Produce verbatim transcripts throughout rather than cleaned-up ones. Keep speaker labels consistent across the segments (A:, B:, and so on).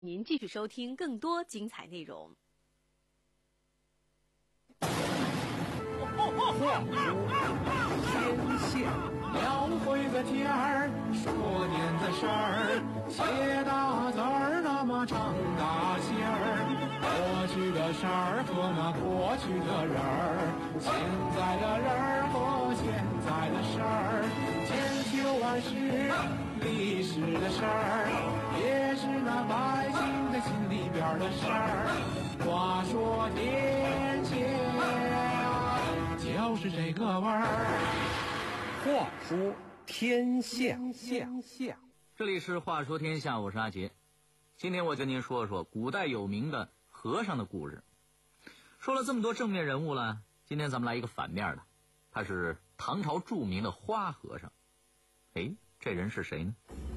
A: 您继续收听更多精彩内容。
B: 话说天下，
C: 描绘个天儿，说点子事儿，写大字儿，那么唱大戏儿。过去的事儿和那过去的人儿，现在的人儿和现在的事儿，千秋万世历史的事儿，也是那百姓的心里边的事儿。话说天下，就是这个味儿。
B: 话说天下，
C: 天下，
D: 这里是话说天下，我是阿杰。今天我跟您说说古代有名的和尚的故事。说了这么多正面人物了，今天咱们来一个反面的，他是唐朝著名的花和尚。哎，这人是谁呢？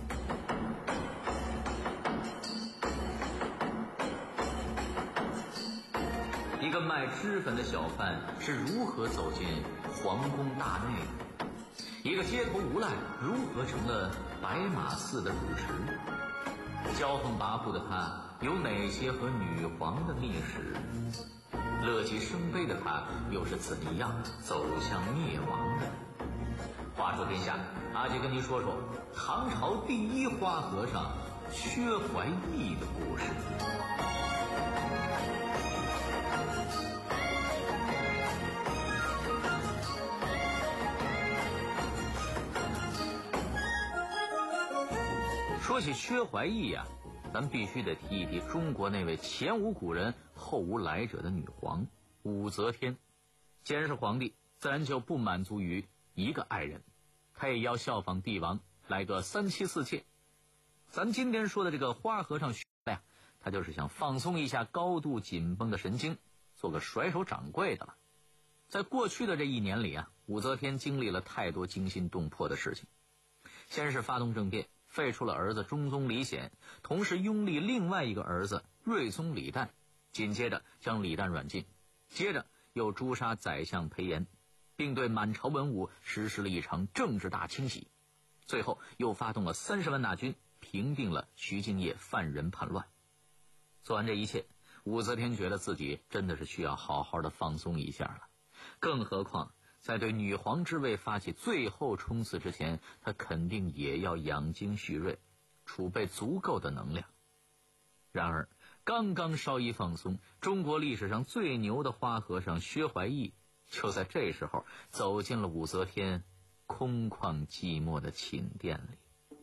D: 一个卖脂粉的小贩是如何走进皇宫大内的？一个街头无赖如何成了白马寺的主持？骄横跋扈的他有哪些和女皇的秘史？乐极生悲的他又是怎样走向灭亡的？话说天下，阿杰跟您说说唐朝第一花和尚薛怀义的故事。说起薛怀义啊，咱必须得提一提中国那位前无古人后无来者的女皇武则天。既然是皇帝，自然就不满足于一个爱人，他也要效仿帝王来个三妻四妾。咱今天说的这个花和尚薛呀，他就是想放松一下高度紧绷的神经，做个甩手掌柜的了。在过去的这一年里啊，武则天经历了太多惊心动魄的事情。先是发动政变，废除了儿子中宗李显，同时拥立另外一个儿子睿宗李旦，紧接着将李旦软禁，接着又诛杀宰相裴炎，并对满朝文武实施了一场政治大清洗，最后又发动了三十万大军，平定了徐敬业犯人叛乱。做完这一切，武则天觉得自己真的是需要好好的放松一下了，更何况在对女皇之位发起最后冲刺之前，他肯定也要养精蓄锐，储备足够的能量。然而刚刚稍一放松，中国历史上最牛的花和尚薛怀义就在这时候走进了武则天空旷寂寞的寝殿里。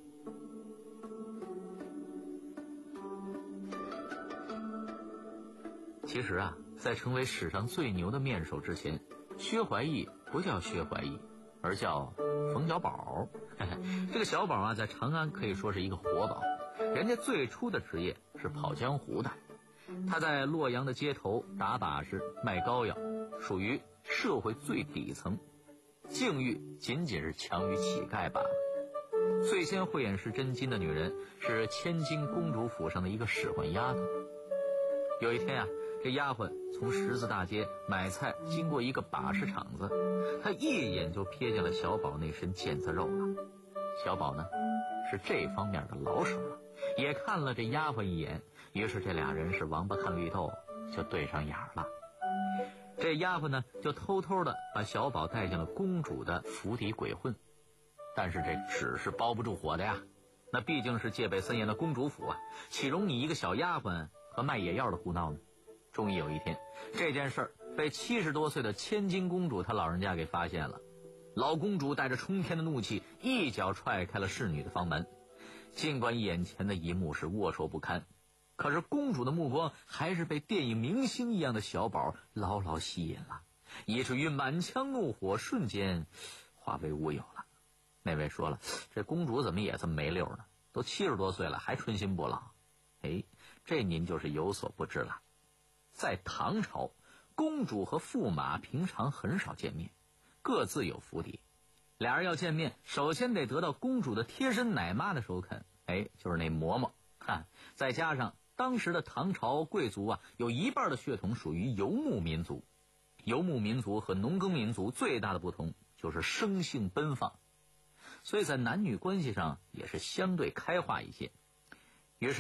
D: 其实啊，在成为史上最牛的面首之前，薛怀义不叫薛怀义，而叫冯小宝。这个小宝啊，在长安可以说是一个活宝，人家最初的职业是跑江湖的。他在洛阳的街头打把式卖膏药，属于社会最底层，境遇仅仅是强于乞丐罢了。最先慧眼识真金的女人是千金公主府上的一个使唤丫头。有一天啊，这丫鬟从十字大街买菜经过一个把式场子，她一眼就瞥见了小宝那身腱子肉了。小宝呢，是这方面的老手了，也看了这丫鬟一眼，于是这俩人是王八看绿豆，就对上眼了。这丫鬟呢，就偷偷的把小宝带进了公主的府邸鬼混。但是这纸是包不住火的呀，那毕竟是戒备森严的公主府啊，岂容你一个小丫鬟和卖野药的胡闹呢？终于有一天，这件事儿被七十多岁的千金公主她老人家给发现了。老公主带着冲天的怒气，一脚踹开了侍女的房门。尽管眼前的一幕是龌龊不堪，可是公主的目光还是被电影明星一样的小宝牢牢吸引了，以至于满腔怒火瞬间化为乌有了。那位说了，这公主怎么也这么没溜呢？都七十多岁了还春心不老。哎，这您就是有所不知了。在唐朝，公主和驸马平常很少见面，各自有府邸。俩人要见面，首先得得到公主的贴身奶妈的首肯，哎，就是那嬷嬷。哈，再加上当时的唐朝贵族啊，有一半的血统属于游牧民族。游牧民族和农耕民族最大的不同就是生性奔放，所以在男女关系上也是相对开化一些。于是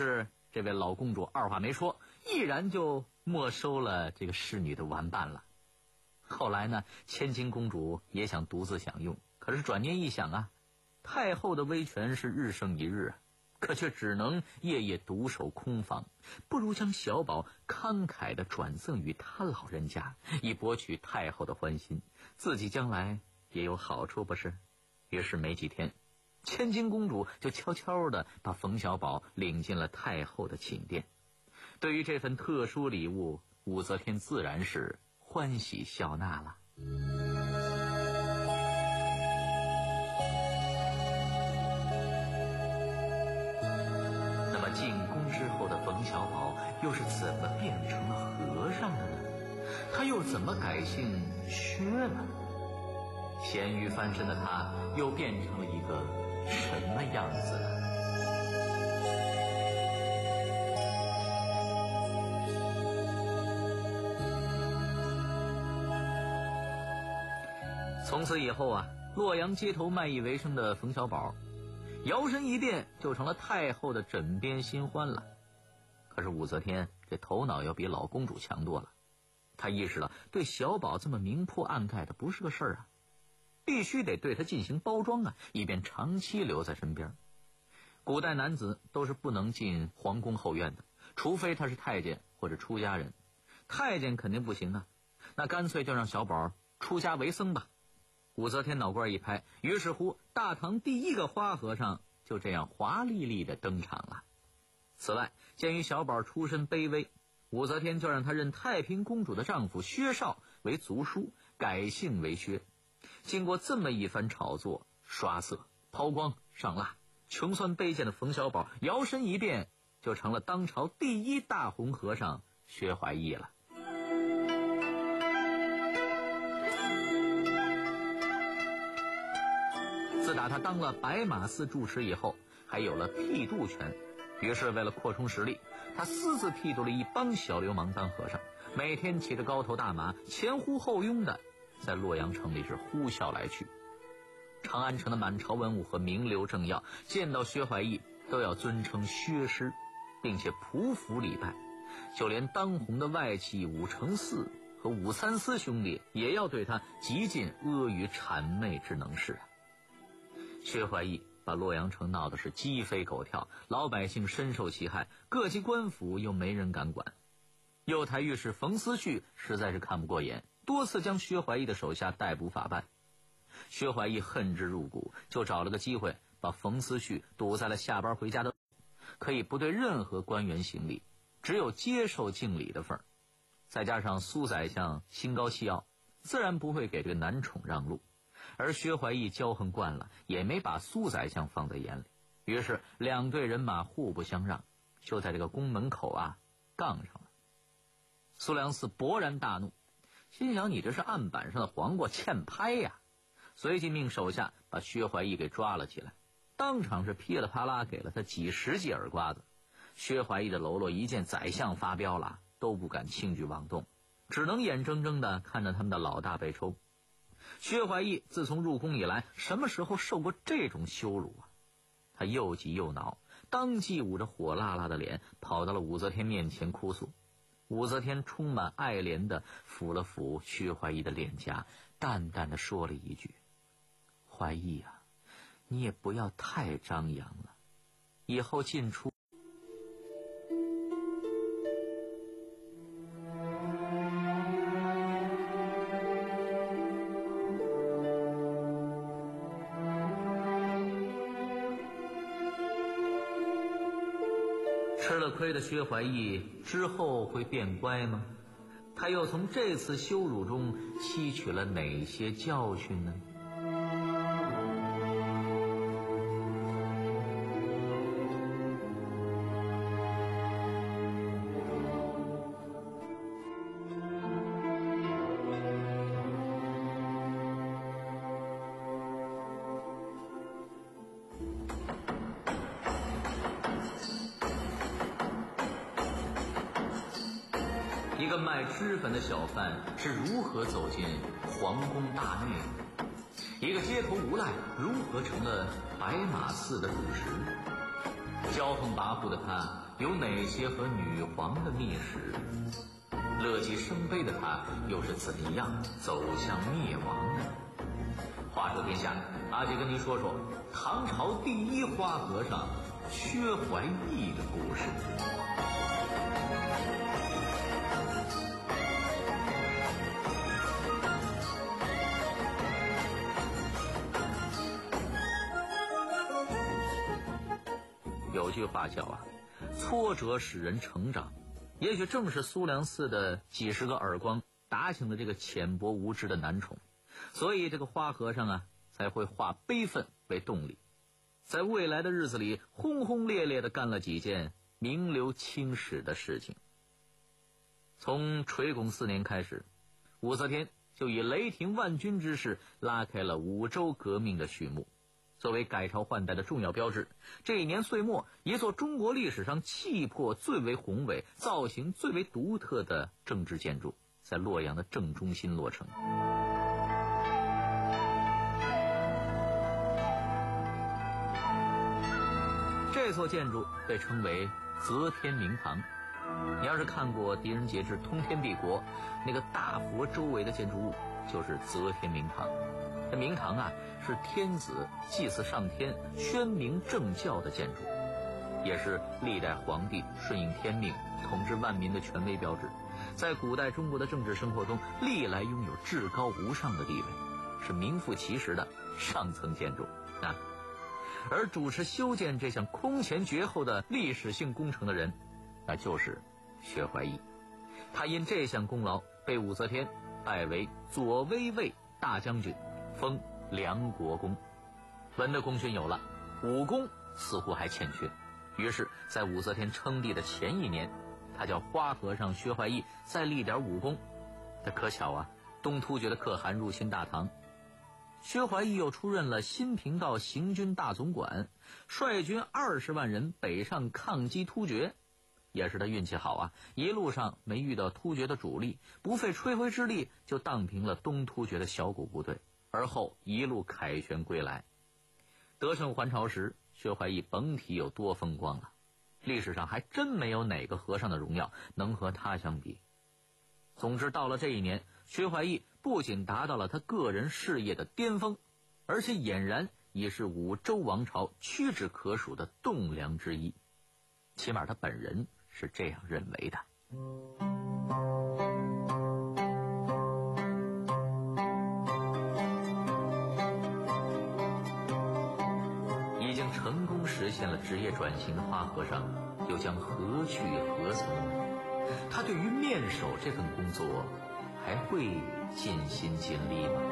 D: 这位老公主二话没说，毅然就没收了这个侍女的玩伴了。后来呢，千金公主也想独自享用，可是转念一想啊，太后的威权是日升一日啊，可却只能夜夜独守空房，不如将小宝慷慨地转赠于他老人家，以博取太后的欢心，自己将来也有好处不是？于是没几天，千金公主就悄悄地把冯小宝领进了太后的寝殿。对于这份特殊礼物，武则天自然是欢喜笑纳了。那么进宫之后的冯小宝又是怎么变成了和尚的呢？他又怎么改姓薛了？咸鱼翻身的他又变成了一个什么样子呢？从此以后啊，洛阳街头卖艺为生的冯小宝摇身一变就成了太后的枕边新欢了。可是武则天这头脑要比老公主强多了，她意识到对小宝这么明铺暗盖的不是个事儿啊，必须得对他进行包装啊，以便长期留在身边。古代男子都是不能进皇宫后院的，除非他是太监或者出家人。太监肯定不行啊，那干脆就让小宝出家为僧吧。武则天脑瓜一拍，于是乎大唐第一个花和尚就这样华丽丽的登场了。此外，鉴于小宝出身卑微，武则天就让他认太平公主的丈夫薛绍为族叔，改姓为薛。经过这么一番炒作、刷色、抛光、上蜡，穷酸卑贱的冯小宝摇身一变就成了当朝第一大红和尚薛怀义了。自打他当了白马寺住持以后，还有了辟度权，于是为了扩充实力，他私自辟度了一帮小流氓当和尚，每天骑着高头大马，前呼后拥的在洛阳城里是呼啸来去。长安城的满朝文武和名流政要见到薛怀义都要尊称薛师，并且匍匐礼拜，就连当红的外戚武承嗣和武三思兄弟也要对他极尽阿谀谄媚之能事啊。薛怀义把洛阳城闹得是鸡飞狗跳，老百姓深受其害，各级官府又没人敢管。右台御史冯思绪实在是看不过眼，多次将薛怀义的手下逮捕法办。薛怀义恨之入骨，就找了个机会把冯思绪堵在了下班回家的，可以不对任何官员行礼，只有接受敬礼的份儿。再加上苏宰相心高气傲，自然不会给这个男宠让路。而薛怀义骄横惯了，也没把苏宰相放在眼里，于是两队人马互不相让，就在这个宫门口啊杠上了。苏良嗣勃然大怒，心想你这是案板上的黄瓜欠拍呀，随即命手下把薛怀义给抓了起来，当场是噼里啪啦给了他几十记耳刮子。薛怀义的喽啰一见宰相发飙了，都不敢轻举妄动，只能眼睁睁地看着他们的老大被抽。薛怀义自从入宫以来，什么时候受过这种羞辱啊？他又急又恼，当即捂着火辣辣的脸跑到了武则天面前哭诉。武则天充满爱怜地抚了抚薛怀义的脸颊，淡淡地说了一句：怀义啊，你也不要太张扬了，以后进出吃了亏的薛怀义之后会变乖吗？他又从这次羞辱中吸取了哪些教训呢？一个卖脂粉的小贩是如何走进皇宫大内的？一个街头无赖如何成了白马寺的主持？骄横跋扈的他有哪些和女皇的密史？乐极生悲的他又是怎样走向灭亡的？话说天下，阿杰跟您说说唐朝第一花和尚薛怀义的故事。有句话叫啊，挫折使人成长。也许正是苏良寺的几十个耳光打醒了这个浅薄无知的男宠，所以这个花和尚啊才会化悲愤为动力，在未来的日子里轰轰烈烈地干了几件名留青史的事情。从垂拱四年开始，武则天就以雷霆万钧之势拉开了五洲革命的序幕。作为改朝换代的重要标志，这一年岁末，一座中国历史上气魄最为宏伟、造型最为独特的政治建筑在洛阳的正中心落成。这座建筑被称为则天明堂。你要是看过《狄仁杰之通天帝国》，那个大佛周围的建筑物就是则天明堂。这明堂啊，是天子祭祀上天、宣明政教的建筑，也是历代皇帝顺应天命、统治万民的权威标志，在古代中国的政治生活中历来拥有至高无上的地位，是名副其实的上层建筑啊。而主持修建这项空前绝后的历史性工程的人，那就是薛怀义。他因这项功劳被武则天拜为左威卫大将军，封梁国公。文的功勋有了，武功似乎还欠缺，于是在武则天称帝的前一年，他叫花和尚薛怀义再立点武功。这可巧啊，东突厥的可汗入侵大唐，薛怀义又出任了新平道行军大总管，率军二十万人北上抗击突厥。也是他运气好啊，一路上没遇到突厥的主力，不费吹灰之力就荡平了东突厥的小股部队，而后一路凯旋归来。得胜还朝时，薛怀义甭提有多风光了，历史上还真没有哪个和尚的荣耀能和他相比。总之，到了这一年，薛怀义不仅达到了他个人事业的巅峰，而且俨然已是五周王朝屈指可数的栋梁之一，起码他本人是这样认为的。已经成功实现了职业转型的花和尚又将何去何从？他对于面首这份工作还会尽心尽力吗？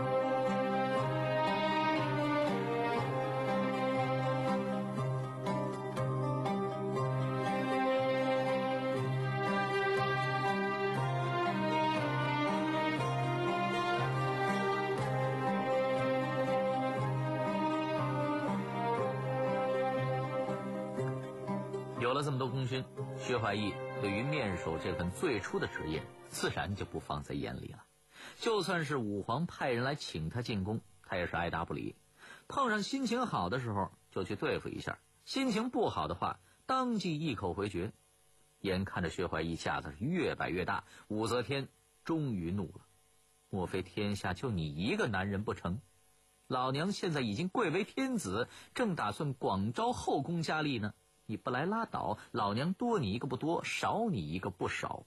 D: 有了这么多功勋，薛怀义对于面首这份最初的职业自然就不放在眼里了。就算是武皇派人来请他进宫，他也是爱答不理。碰上心情好的时候就去对付一下，心情不好的话当即一口回绝。眼看着薛怀义架子是越摆越大，武则天终于怒了。莫非天下就你一个男人不成？老娘现在已经贵为天子，正打算广招后宫佳丽呢，你不来拉倒，老娘多你一个不多，少你一个不少。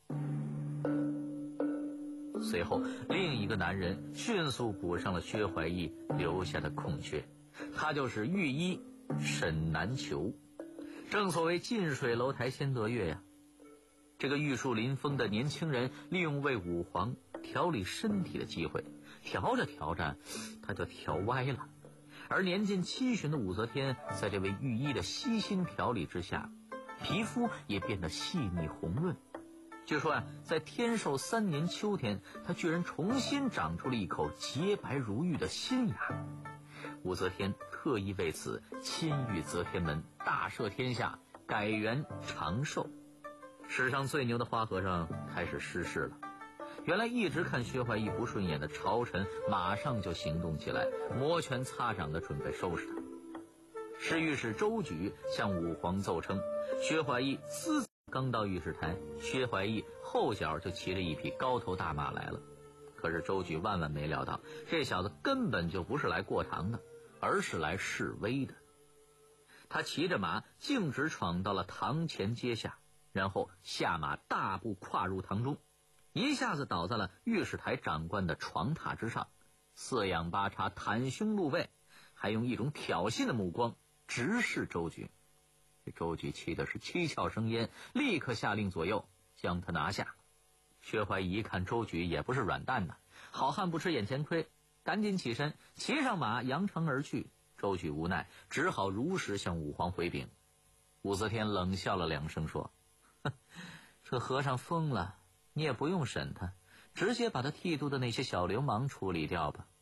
D: 随后另一个男人迅速补上了薛怀义留下的空缺，他就是御医沈南球。正所谓近水楼台先得月呀，这个玉树临风的年轻人利用为武皇调理身体的机会，调着调着他就调歪了。而年近七旬的武则天在这位御医的悉心调理之下，皮肤也变得细腻红润。据说啊，在天寿三年秋天，他居然重新长出了一口洁白如玉的新牙。武则天特意为此亲御则天门，大赦天下，改元长寿。史上最牛的花和尚开始失势了。原来一直看薛怀义不顺眼的朝臣马上就行动起来，摩拳擦掌的准备收拾他。侍御史周举向武皇奏称，薛怀义私刚到御史台，薛怀义后脚就骑着一匹高头大马来了。可是周举万万没料到，这小子根本就不是来过堂的，而是来示威的。他骑着马径直闯到了堂前阶下，然后下马大步跨入堂中，一下子倒在了御史台长官的床榻之上，四仰八叉，袒胸露背，还用一种挑衅的目光直视周举。这周举气的是七窍生烟，立刻下令左右将他拿下。薛怀义一看周举也不是软蛋呐，好汉不吃眼前亏，赶紧起身骑上马扬长而去。周举无奈，只好如实向武皇回禀。武则天冷笑了两声说：哼，这和尚疯了，你也不用审他，直接把他剃度的那些小流氓处理掉吧。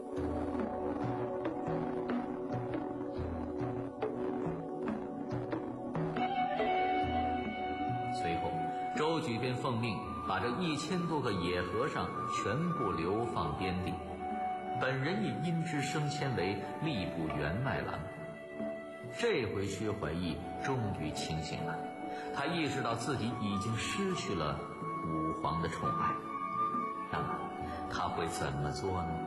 D: 随后周举便奉命把这一千多个野和尚全部流放边地，本人也因之升迁为吏部员外郎。这回薛怀义终于清醒了，他意识到自己已经失去了武皇的宠爱，那么他会怎么做呢？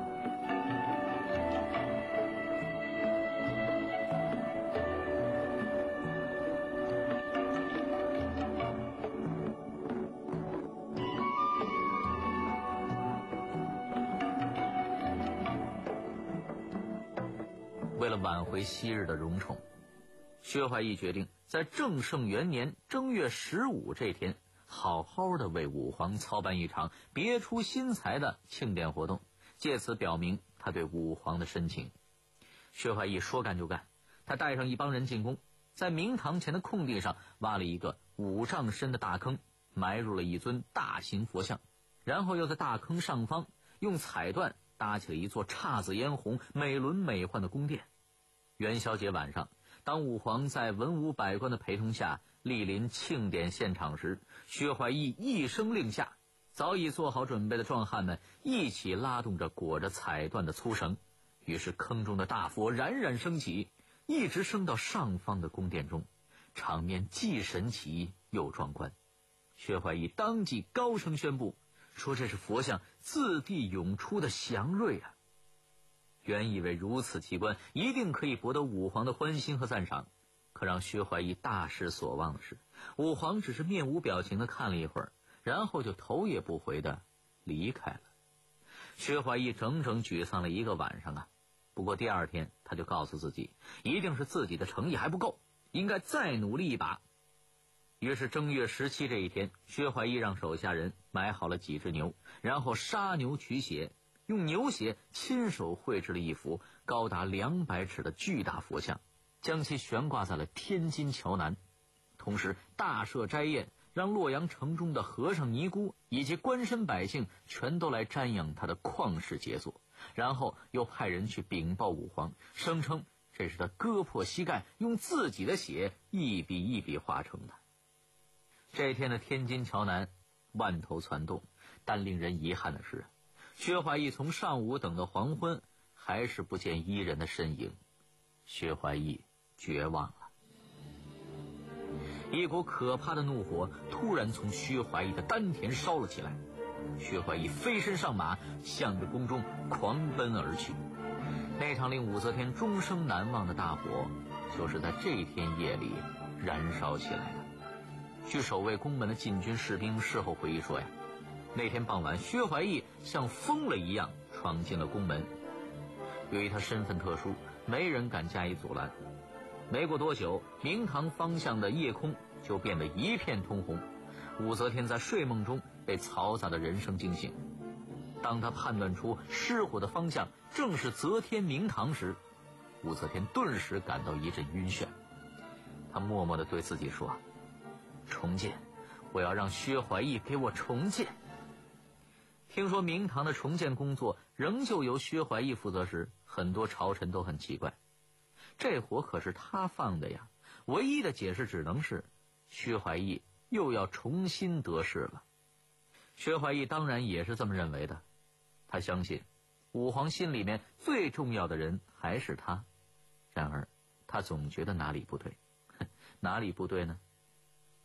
D: 为了挽回昔日的荣宠，薛怀义决定在正圣元年正月十五这天，好好的为武皇操办一场别出心裁的庆典活动，借此表明他对武皇的深情。薛怀义说干就干，他带上一帮人进宫，在明堂前的空地上挖了一个五丈深的大坑，埋入了一尊大型佛像，然后又在大坑上方用彩缎搭起了一座姹紫嫣红、美轮美奂的宫殿。元宵节晚上，当武皇在文武百官的陪同下莅临庆典现场时，薛怀义一声令下，早已做好准备的壮汉们一起拉动着裹着彩缎的粗绳，于是坑中的大佛冉冉升起，一直升到上方的宫殿中，场面既神奇又壮观。薛怀义当即高声宣布说，这是佛像自地涌出的祥瑞啊！原以为如此奇观一定可以博得武皇的欢心和赞赏，可让薛怀义大失所望的是，武皇只是面无表情地看了一会儿，然后就头也不回地离开了。薛怀义整整沮丧了一个晚上啊！不过第二天他就告诉自己，一定是自己的诚意还不够，应该再努力一把。于是正月十七这一天，薛怀义让手下人买好了几只牛，然后杀牛取血，用牛血亲手绘制了一幅高达两百尺的巨大佛像，将其悬挂在了天津桥南。同时大设斋宴，让洛阳城中的和尚尼姑以及官绅百姓全都来瞻仰他的旷世杰作，然后又派人去禀报武皇，声称这是他割破膝盖用自己的血一笔一笔画成的。这天的天津桥南万头攒动，但令人遗憾的是，薛怀义从上午等到黄昏，还是不见伊人的身影。薛怀义绝望了，一股可怕的怒火突然从薛怀义的丹田烧了起来。薛怀义飞身上马，向着宫中狂奔而去。那场令武则天终生难忘的大火，就是在这天夜里燃烧起来的。据守卫宫门的禁军士兵事后回忆说呀，那天傍晚，薛怀义像疯了一样闯进了宫门。由于他身份特殊，没人敢加以阻拦。没过多久，明堂方向的夜空就变得一片通红。武则天在睡梦中被嘈杂的人声惊醒，当他判断出失火的方向正是则天明堂时，武则天顿时感到一阵晕眩。他默默地对自己说，重建，我要让薛怀义给我重建。听说明堂的重建工作仍旧由薛怀义负责时，很多朝臣都很奇怪，这火可是他放的呀。唯一的解释只能是薛怀义又要重新得势了。薛怀义当然也是这么认为的，他相信武皇心里面最重要的人还是他。然而他总觉得哪里不对。哪里不对呢？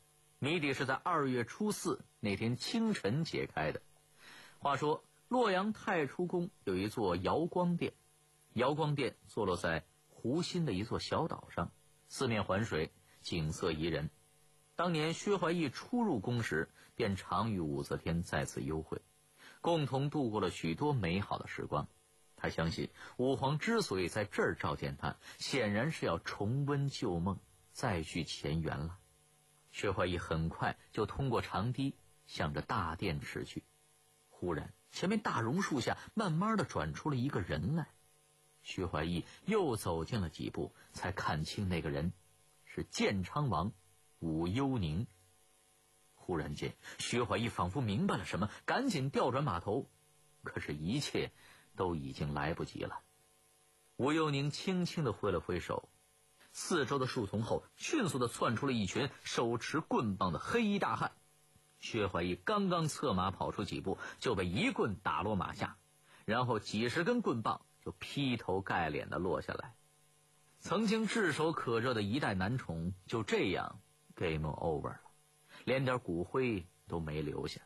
D: 谜底是在二月初四那天清晨解开的。话说洛阳太初宫有一座瑶光殿，瑶光殿坐落在湖心的一座小岛上，四面环水，景色宜人。当年薛怀义初入宫时，便常与武则天在此幽会，共同度过了许多美好的时光。他相信武皇之所以在这儿召见他，显然是要重温旧梦，再续前缘了。薛怀义很快就通过长堤向着大殿驰去。忽然前面大榕树下慢慢地转出了一个人来。薛怀义又走近了几步，才看清那个人是建昌王武幽宁。忽然间薛怀义仿佛明白了什么，赶紧调转马头，可是一切都已经来不及了。武幽宁轻轻地挥了挥手，四周的树丛后迅速地窜出了一群手持棍棒的黑衣大汉。薛怀义刚刚策马跑出几步，就被一棍打落马下，然后几十根棍棒就劈头盖脸地落下来。曾经炙手可热的一代男宠就这样 game over 了，连点骨灰都没留下。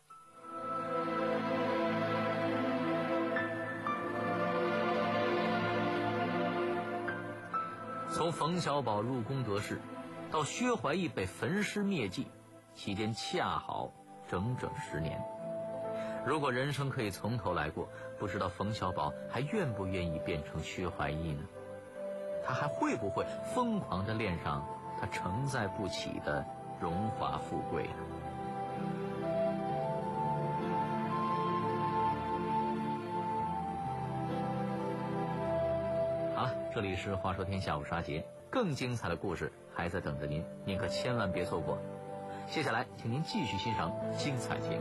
D: 从冯小宝入宫得势到薛怀义被焚尸灭迹，期间恰好整整十年。如果人生可以从头来过，不知道冯小宝还愿不愿意变成薛怀义呢？他还会不会疯狂地恋上他承载不起的荣华富贵呢？好，这里是话说天下午沙杰，更精彩的故事还在等着您，您可千万别错过。接下来请您继续欣赏精彩节目。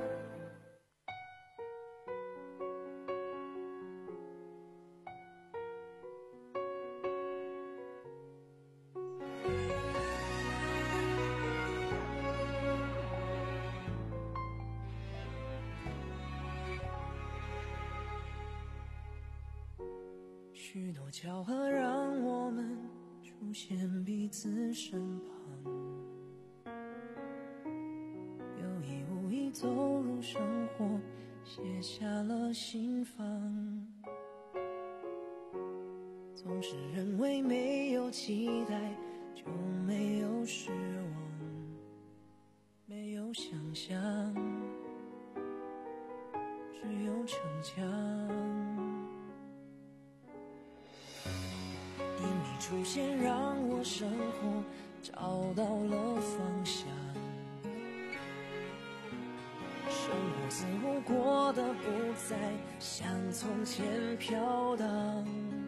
E: 许多巧合让我们出现彼此身旁，有意无意走入生活，写下了心房。总是认为没有期待就没有失望，没有想象，只有逞强。因你出现让我生活找到了方向，生活似乎过得不再像从前飘荡，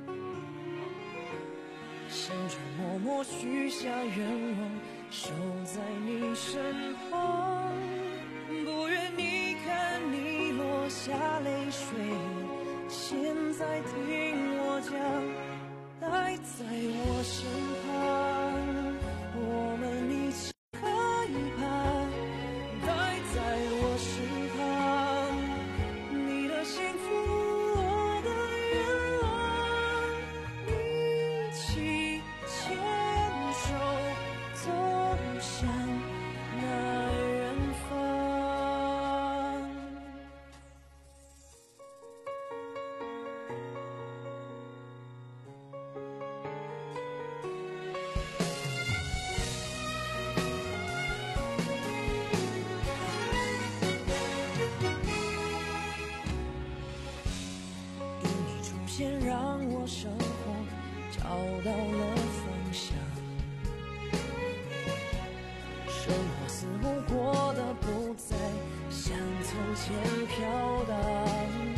E: 心中默默许下愿望，守在你身旁，不愿你看你落下泪水，现在听我讲，待在我身旁，我们一起看一盼，待在我身旁，你的幸福我的愿望，一起牵手走向那远方。让我生活找到了方向，生活似乎过得不再像从前飘荡，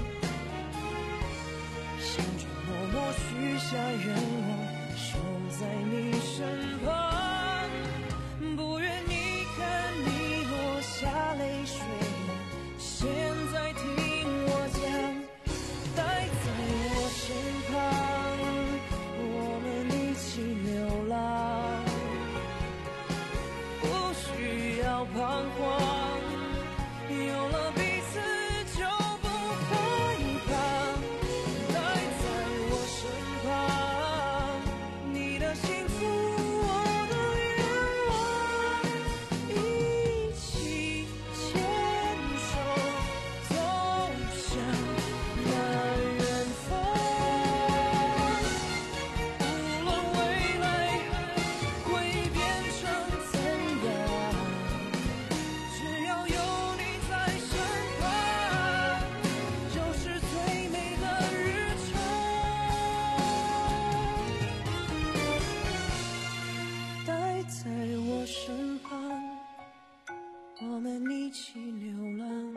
E: 心中默默许下愿望，守在你身旁，不愿你看你落下泪水，现在听我讲，待在我身旁，我们一起流浪，不需要彷徨。 一起流浪，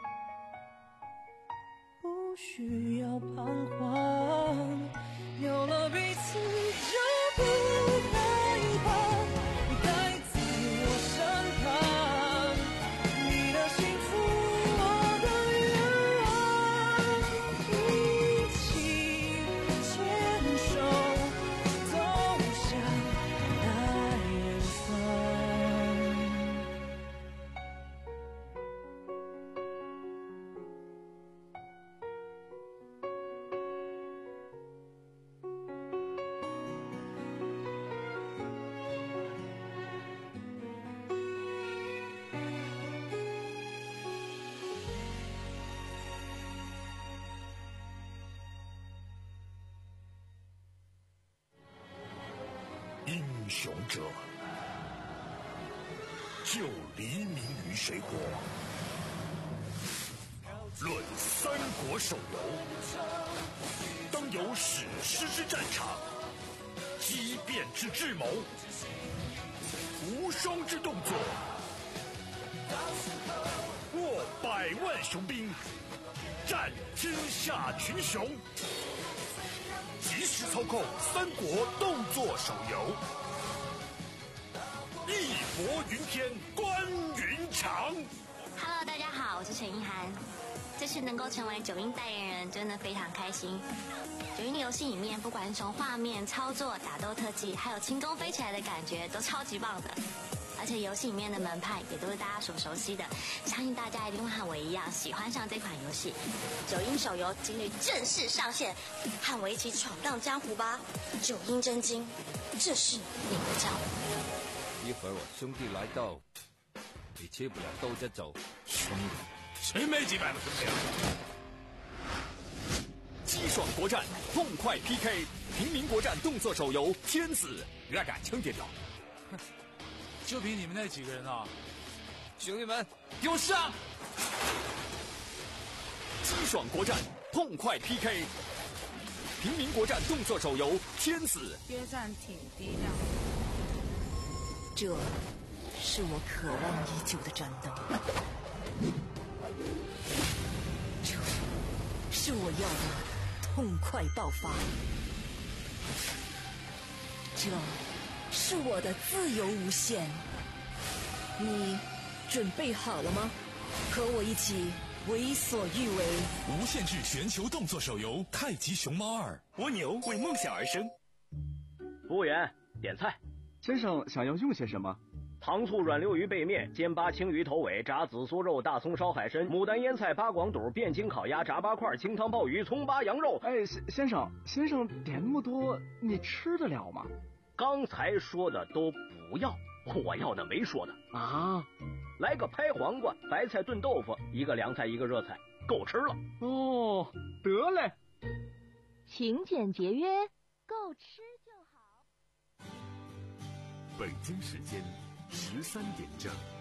E: 不需要彷徨，有了彼此就不害怕，你待在我身旁，你的幸福我的愿望，一起牵手走向那远方。
F: 英雄者，就黎明于水火。论三国手游，当有史诗之战场，激变之智谋，无双之动作，握百万雄兵，战天下群雄。即时操控三国动作手游，义薄云天，关云长。
G: Hello， 大家好，我是陈意涵。这次能够成为九阴代言人，真的非常开心。九阴的游戏里面，不管是从画面、操作、打斗特技，还有轻功飞起来的感觉，都超级棒的。而且游戏里面的门派也都是大家所熟悉的，相信大家一定会和我一样喜欢上这款游戏。九阴手游今日正式上线，和我一起闯荡江湖吧！九阴真经，这是你的招。
H: 一会儿我兄弟来到，你吃不了兜着走。
F: 兄弟，谁没几百个兄弟啊？
I: 激爽国战，痛快 P K， 平民国战动作手游《天子》，压杆枪点掉。
C: 就凭你们那几个人啊！
H: 兄弟们，
I: 给我上！激爽国战，痛快 P K， 平民国战动作手游《天子》。
J: 约战挺低调。
K: 这是我渴望已久的战斗，这是我要的痛快爆发，这是我的自由无限。你准备好了吗？和我一起为所欲为。
F: 无限制全球动作手游《太极熊猫二》，蜗牛为梦想而生。
L: 服务员，点菜。
M: 先生想要用些什么？
L: 糖醋软溜鱼背面、煎巴青鱼头尾、炸紫苏肉、大葱烧海参、牡丹腌菜、八广肚、汴京烤鸭、炸八块、清汤鲍鱼、葱巴羊肉。
M: 哎，先生，先生点那么多，你吃得了吗？
L: 刚才说的都不要，我要的没说的
M: 啊。
L: 来个拍黄瓜、白菜炖豆腐，一个凉菜，一个热菜，够吃了。
M: 哦，得嘞。
N: 勤俭节约，够吃就好。
F: 北京时间十三点整。